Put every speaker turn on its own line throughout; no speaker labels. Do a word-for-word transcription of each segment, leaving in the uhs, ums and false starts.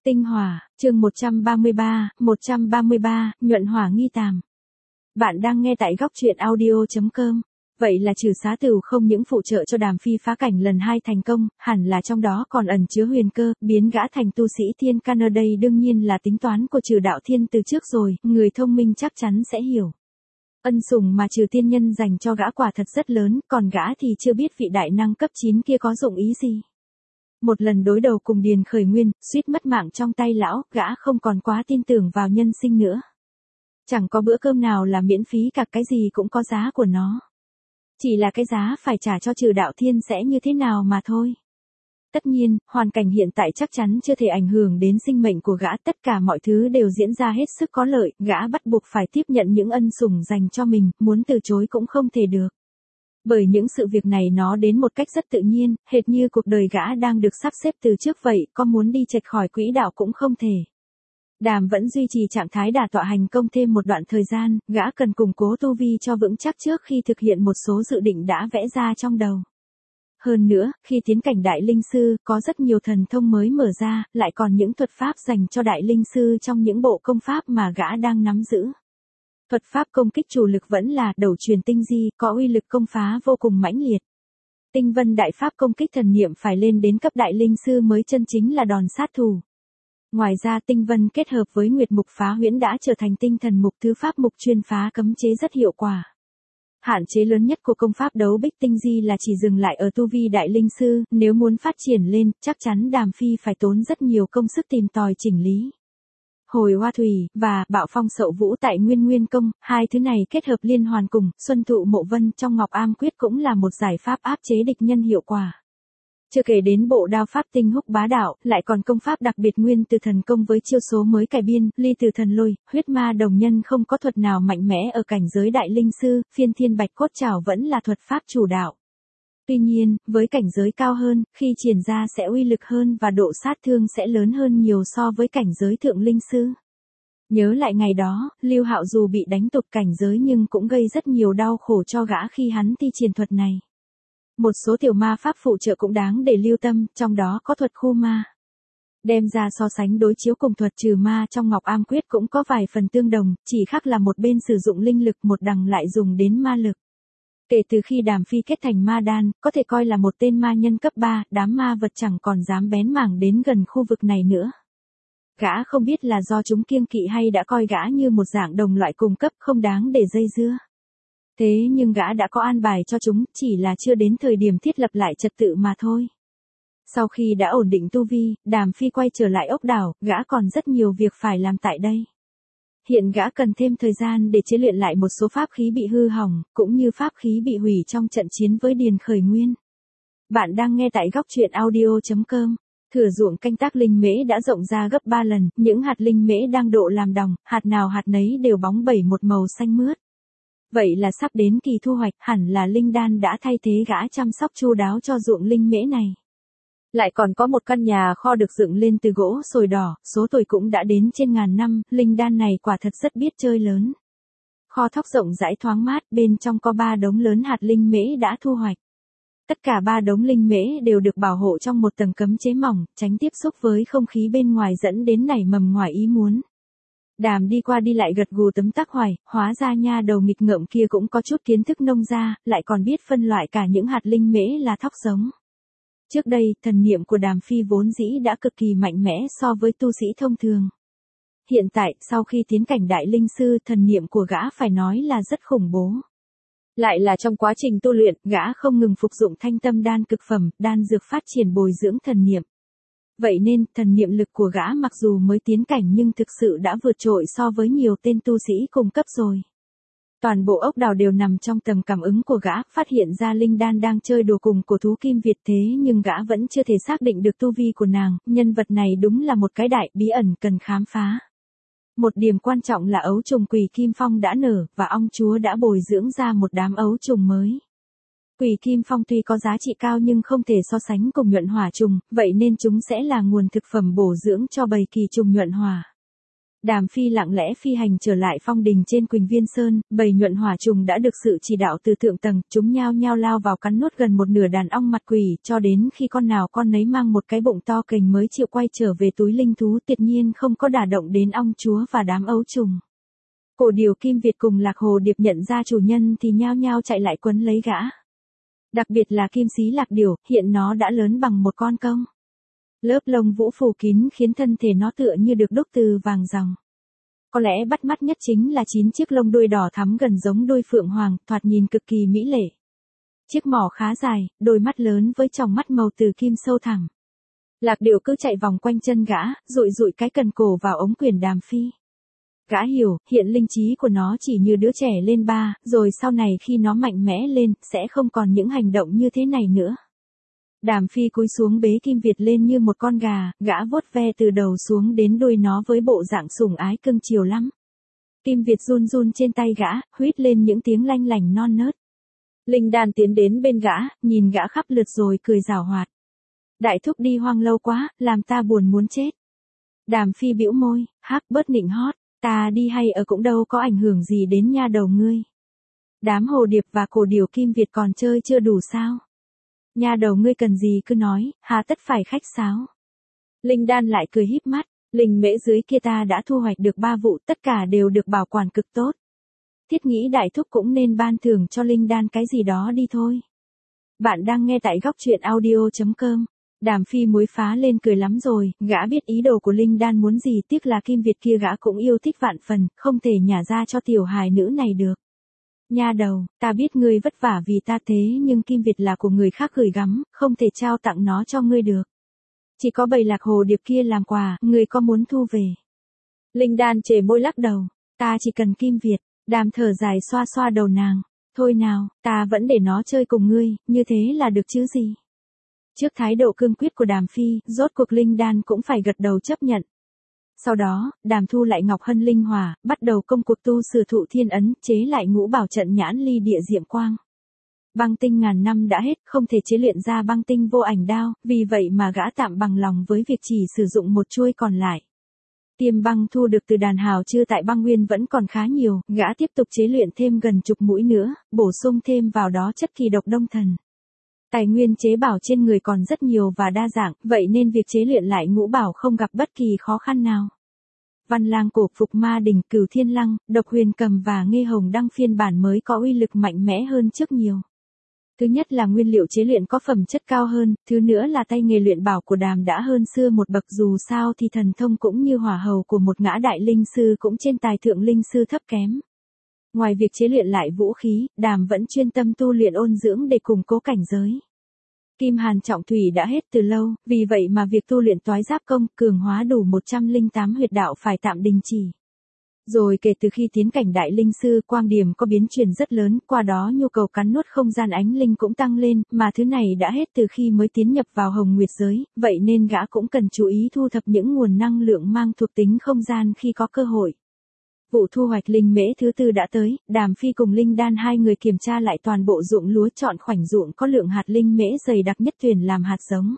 Tinh hỏa, chương một trăm ba mươi ba, một trăm ba mươi ba, nhuận hỏa nghi tàm. Bạn đang nghe tại góc truyện audio chấm com. Vậy là trừ xá tửu không những phụ trợ cho Đàm Phi phá cảnh lần hai thành công, hẳn là trong đó còn ẩn chứa huyền cơ, biến gã thành tu sĩ thiên can ở đây đương nhiên là tính toán của Trừ đạo thiên từ trước rồi, người thông minh chắc chắn sẽ hiểu. Ân sủng mà Trừ tiên nhân dành cho gã quả thật rất lớn, còn gã thì chưa biết vị đại năng cấp chín kia có dụng ý gì. Một lần đối đầu cùng Điền Khởi Nguyên, suýt mất mạng trong tay lão, gã không còn quá tin tưởng vào nhân sinh nữa. Chẳng có bữa cơm nào là miễn phí cả, cái gì cũng có giá của nó. Chỉ là cái giá phải trả cho Trừ đạo thiên sẽ như thế nào mà thôi. Tất nhiên, hoàn cảnh hiện tại chắc chắn chưa thể ảnh hưởng đến sinh mệnh của gã, tất cả mọi thứ đều diễn ra hết sức có lợi, gã bắt buộc phải tiếp nhận những ân sủng dành cho mình, muốn từ chối cũng không thể được. Bởi những sự việc này nó đến một cách rất tự nhiên, hệt như cuộc đời gã đang được sắp xếp từ trước vậy, có muốn đi chệch khỏi quỹ đạo cũng không thể. Đàm vẫn duy trì trạng thái đả tọa hành công thêm một đoạn thời gian, gã cần củng cố tu vi cho vững chắc trước khi thực hiện một số dự định đã vẽ ra trong đầu. Hơn nữa, khi tiến cảnh đại linh sư, có rất nhiều thần thông mới mở ra, lại còn những thuật pháp dành cho đại linh sư trong những bộ công pháp mà gã đang nắm giữ. Thuật pháp công kích chủ lực vẫn là đầu truyền tinh di, có uy lực công phá vô cùng mãnh liệt. Tinh vân đại pháp công kích thần niệm phải lên đến cấp đại linh sư mới chân chính là đòn sát thủ. Ngoài ra tinh vân kết hợp với nguyệt mục phá huyễn đã trở thành tinh thần mục thứ pháp mục chuyên phá cấm chế rất hiệu quả. Hạn chế lớn nhất của công pháp đấu bích tinh di là chỉ dừng lại ở tu vi đại linh sư, nếu muốn phát triển lên, chắc chắn Đàm Phi phải tốn rất nhiều công sức tìm tòi chỉnh lý. Hồi hoa thủy, và bạo phong sậu vũ tại Nguyên Nguyên Công, hai thứ này kết hợp liên hoàn cùng, xuân thụ mộ vân trong Ngọc Am Quyết cũng là một giải pháp áp chế địch nhân hiệu quả. Chưa kể đến bộ đao pháp tinh húc bá đạo, lại còn công pháp đặc biệt nguyên từ thần công với chiêu số mới cải biên, ly từ thần lôi, huyết ma đồng nhân không có thuật nào mạnh mẽ ở cảnh giới đại linh sư, phiên thiên bạch cốt trảo vẫn là thuật pháp chủ đạo. Tuy nhiên, với cảnh giới cao hơn, khi triển ra sẽ uy lực hơn và độ sát thương sẽ lớn hơn nhiều so với cảnh giới thượng linh sư. Nhớ lại ngày đó, Lưu Hạo dù bị đánh tụt cảnh giới nhưng cũng gây rất nhiều đau khổ cho gã khi hắn thi triển thuật này. Một số tiểu ma pháp phụ trợ cũng đáng để lưu tâm, trong đó có thuật khu ma. Đem ra so sánh đối chiếu cùng thuật trừ ma trong Ngọc Am Quyết cũng có vài phần tương đồng, chỉ khác là một bên sử dụng linh lực, một đằng lại dùng đến ma lực. Kể từ khi Đàm Phi kết thành ma đan, có thể coi là một tên ma nhân cấp ba, đám ma vật chẳng còn dám bén mảng đến gần khu vực này nữa. Gã không biết là do chúng kiêng kỵ hay đã coi gã như một dạng đồng loại cùng cấp không đáng để dây dưa. Thế nhưng gã đã có an bài cho chúng, chỉ là chưa đến thời điểm thiết lập lại trật tự mà thôi. Sau khi đã ổn định tu vi, Đàm Phi quay trở lại ốc đảo, gã còn rất nhiều việc phải làm tại đây. Hiện gã cần thêm thời gian để chế luyện lại một số pháp khí bị hư hỏng, cũng như pháp khí bị hủy trong trận chiến với Điền Khởi Nguyên. Bạn đang nghe tại góc truyện audio chấm com. Thửa ruộng canh tác linh mễ đã rộng ra gấp ba lần, những hạt linh mễ đang độ làm đồng, hạt nào hạt nấy đều bóng bẩy một màu xanh mướt. Vậy là sắp đến kỳ thu hoạch, hẳn là linh đan đã thay thế gã chăm sóc chu đáo cho ruộng linh mễ này. Lại còn có một căn nhà kho được dựng lên từ gỗ sồi đỏ, số tuổi cũng đã đến trên ngàn năm, linh đan này quả thật rất biết chơi lớn. Kho thóc rộng rãi thoáng mát, bên trong có ba đống lớn hạt linh mễ đã thu hoạch. Tất cả ba đống linh mễ đều được bảo hộ trong một tầng cấm chế mỏng, tránh tiếp xúc với không khí bên ngoài dẫn đến nảy mầm ngoài ý muốn. Đàm đi qua đi lại gật gù tấm tắc hoài, hóa ra nha đầu nghịch ngợm kia cũng có chút kiến thức nông gia, lại còn biết phân loại cả những hạt linh mễ là thóc giống. Trước đây, thần niệm của Đàm Phi vốn dĩ đã cực kỳ mạnh mẽ so với tu sĩ thông thường. Hiện tại, sau khi tiến cảnh đại linh sư, thần niệm của gã phải nói là rất khủng bố. Lại là trong quá trình tu luyện, gã không ngừng phục dụng thanh tâm đan cực phẩm, đan dược phát triển bồi dưỡng thần niệm. Vậy nên, thần niệm lực của gã mặc dù mới tiến cảnh nhưng thực sự đã vượt trội so với nhiều tên tu sĩ cùng cấp rồi. Toàn bộ ốc đảo đều nằm trong tầm cảm ứng của gã, phát hiện ra linh đan đang chơi đùa cùng cổ thú kim Việt thế nhưng gã vẫn chưa thể xác định được tu vi của nàng, nhân vật này đúng là một cái đại bí ẩn cần khám phá. Một điểm quan trọng là ấu trùng quỷ kim phong đã nở, và ong chúa đã bồi dưỡng ra một đám ấu trùng mới. Quỷ kim phong tuy có giá trị cao nhưng không thể so sánh cùng nhuận hỏa trùng, vậy nên chúng sẽ là nguồn thực phẩm bổ dưỡng cho bầy kỳ trùng nhuận hỏa. Đàm Phi lặng lẽ phi hành trở lại phong đình trên Quỳnh Viên Sơn, bầy nhuận hỏa trùng đã được sự chỉ đạo từ thượng tầng, chúng nhao nhao lao vào cắn nuốt gần một nửa đàn ong mặt quỷ, cho đến khi con nào con nấy mang một cái bụng to kềnh mới chịu quay trở về túi linh thú, tuyệt nhiên không có đả động đến ong chúa và đám ấu trùng. Cổ điều Kim Việt cùng Lạc Hồ Điệp nhận ra chủ nhân thì nhao nhao chạy lại quấn lấy gã. Đặc biệt là Kim Xí Lạc Điểu, hiện nó đã lớn bằng một con công. Lớp lông vũ phủ kín khiến thân thể nó tựa như được đúc từ vàng ròng. Có lẽ bắt mắt nhất chính là chín chiếc lông đuôi đỏ thắm gần giống đuôi phượng hoàng, thoạt nhìn cực kỳ mỹ lệ. Chiếc mỏ khá dài, đôi mắt lớn với tròng mắt màu từ kim sâu thẳm. Lạc Điểu cứ chạy vòng quanh chân gã, dụi dụi cái cần cổ vào ống quyền Đàm Phi. Gã hiểu, hiện linh trí của nó chỉ như đứa trẻ lên ba, rồi sau này khi nó mạnh mẽ lên, sẽ không còn những hành động như thế này nữa. Đàm Phi cúi xuống bế Kim Việt lên như một con gà, gã vuốt ve từ đầu xuống đến đuôi nó với bộ dạng sủng ái cưng chiều lắm. Kim Việt run run trên tay gã, huýt lên những tiếng lanh lảnh non nớt. Linh Đan tiến đến bên gã, nhìn gã khắp lượt rồi cười giảo hoạt. Đại thúc đi hoang lâu quá, làm ta buồn muốn chết. Đàm Phi bĩu môi, hắc bớt nịnh hót, ta đi hay ở cũng đâu có ảnh hưởng gì đến nha đầu ngươi. Đám hồ điệp và cổ điểu Kim Việt còn chơi chưa đủ sao? Nha đầu ngươi cần gì cứ nói, hà tất phải khách sáo. Linh Đan lại cười híp mắt, linh mễ dưới kia ta đã thu hoạch được ba vụ, tất cả đều được bảo quản cực tốt. Thiết nghĩ đại thúc cũng nên ban thưởng cho Linh Đan cái gì đó đi thôi. Bạn đang nghe tại góc truyện audio chấm com. Đàm Phi muối phá lên cười lắm rồi, gã biết ý đồ của Linh Đan muốn gì, tiếc là Kim Việt kia gã cũng yêu thích vạn phần, không thể nhả ra cho tiểu hài nữ này được. Nha đầu, ta biết ngươi vất vả vì ta thế nhưng Kim Việt là của người khác gửi gắm, không thể trao tặng nó cho ngươi được. Chỉ có bầy Lạc Hồ Điệp kia làm quà, ngươi có muốn thu về? Linh Đan chề môi lắc đầu, ta chỉ cần Kim Việt. Đàm thở dài xoa xoa đầu nàng, thôi nào, ta vẫn để nó chơi cùng ngươi, như thế là được chứ gì. Trước thái độ cương quyết của Đàm Phi, rốt cuộc Linh Đan cũng phải gật đầu chấp nhận. Sau đó, Đàm thu lại Ngọc Hân Linh Hỏa, bắt đầu công cuộc tu sử thụ thiên ấn, chế lại ngũ bảo trận nhãn ly địa diệm quang. Băng tinh ngàn năm đã hết, không thể chế luyện ra băng tinh vô ảnh đao, vì vậy mà gã tạm bằng lòng với việc chỉ sử dụng một chuôi còn lại. Tiêm băng thu được từ đàn hào chưa tại băng nguyên vẫn còn khá nhiều, gã tiếp tục chế luyện thêm gần chục mũi nữa, bổ sung thêm vào đó chất kỳ độc đông thần. Tài nguyên chế bảo trên người còn rất nhiều và đa dạng, vậy nên việc chế luyện lại ngũ bảo không gặp bất kỳ khó khăn nào. Văn Lang Cổ, Phục Ma Đình, Cửu Thiên Lăng, Độc Huyền Cầm và Nghê Hồng Đăng phiên bản mới có uy lực mạnh mẽ hơn trước nhiều. Thứ nhất là nguyên liệu chế luyện có phẩm chất cao hơn, thứ nữa là tay nghề luyện bảo của Đàm đã hơn xưa một bậc, dù sao thì thần thông cũng như hỏa hầu của một ngã đại linh sư cũng trên tài thượng linh sư thấp kém. Ngoài việc chế luyện lại vũ khí, Đàm vẫn chuyên tâm tu luyện ôn dưỡng để củng cố cảnh giới. Kim Hàn Trọng Thủy đã hết từ lâu, vì vậy mà việc tu luyện toái giáp công, cường hóa đủ một trăm lẻ tám huyệt đạo phải tạm đình chỉ. Rồi kể từ khi tiến cảnh đại linh sư, quang điểm có biến chuyển rất lớn, qua đó nhu cầu cắn nuốt không gian ánh linh cũng tăng lên, mà thứ này đã hết từ khi mới tiến nhập vào Hồng Nguyệt giới, vậy nên gã cũng cần chú ý thu thập những nguồn năng lượng mang thuộc tính không gian khi có cơ hội. Vụ thu hoạch linh mễ thứ tư đã tới, Đàm Phi cùng Linh Đan hai người kiểm tra lại toàn bộ ruộng lúa, chọn khoảnh ruộng có lượng hạt linh mễ dày đặc nhất tuyển làm hạt giống.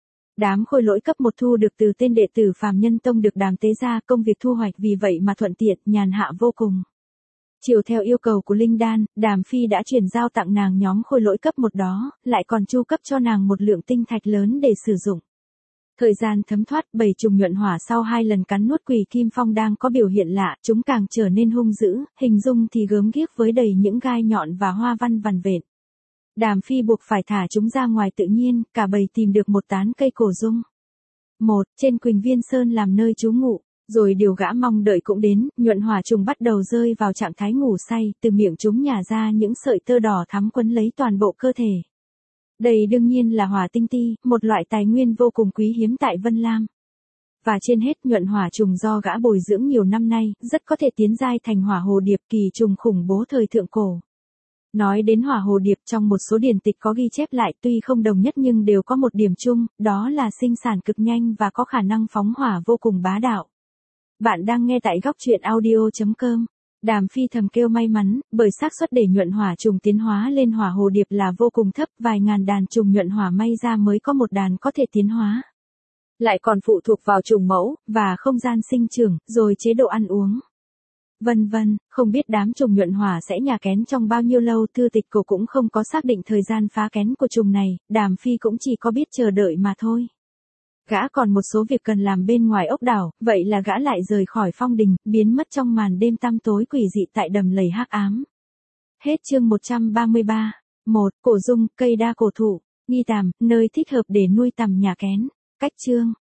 Đám khôi lỗi cấp một thu được từ tên đệ tử Phàm Nhân Tông được Đàm tế ra, công việc thu hoạch vì vậy mà thuận tiện, nhàn hạ vô cùng. Chiều theo yêu cầu của Linh Đan, Đàm Phi đã chuyển giao tặng nàng nhóm khôi lỗi cấp một đó, lại còn chu cấp cho nàng một lượng tinh thạch lớn để sử dụng. Thời gian thấm thoát, bầy trùng nhuận hỏa sau hai lần cắn nuốt Quỷ Kim Phong đang có biểu hiện lạ, chúng càng trở nên hung dữ, hình dung thì gớm ghiếc với đầy những gai nhọn và hoa văn vằn vện. Đàm Phi buộc phải thả chúng ra ngoài tự nhiên, cả bầy tìm được một tán cây cổ dung. Một, trên Quỳnh Viên Sơn làm nơi trú ngụ, rồi điều gã mong đợi cũng đến, nhuận hỏa trùng bắt đầu rơi vào trạng thái ngủ say, từ miệng chúng nhả ra những sợi tơ đỏ thắm quấn lấy toàn bộ cơ thể. Đây đương nhiên là hỏa tinh ti, một loại tài nguyên vô cùng quý hiếm tại Vân Lam. Và trên hết, nhuận hỏa trùng do gã bồi dưỡng nhiều năm nay, rất có thể tiến giai thành hỏa hồ điệp, kỳ trùng khủng bố thời thượng cổ. Nói đến hỏa hồ điệp, trong một số điển tịch có ghi chép lại, tuy không đồng nhất nhưng đều có một điểm chung, đó là sinh sản cực nhanh và có khả năng phóng hỏa vô cùng bá đạo. Bạn đang nghe tại góc truyện audio chấm com. Đàm Phi thầm kêu may mắn, bởi xác suất để nhuận hỏa trùng tiến hóa lên hỏa hồ điệp là vô cùng thấp, vài ngàn đàn trùng nhuận hỏa may ra mới có một đàn có thể tiến hóa. lại còn phụ thuộc vào trùng mẫu, và không gian sinh trưởng, rồi chế độ ăn uống. Vân vân, không biết đám trùng nhuận hỏa sẽ nhà kén trong bao nhiêu lâu, thư tịch cổ cũng không có xác định thời gian phá kén của trùng này, Đàm Phi cũng chỉ có biết chờ đợi mà thôi. Gã còn một số việc cần làm bên ngoài ốc đảo, vậy là gã lại rời khỏi phong đình, biến mất trong màn đêm tăm tối quỷ dị tại đầm lầy hắc ám. Hết chương một trăm ba mươi ba. một. Cổ dung, cây đa cổ thụ, nghi tàm, nơi thích hợp để nuôi tằm nhà kén. Cách chương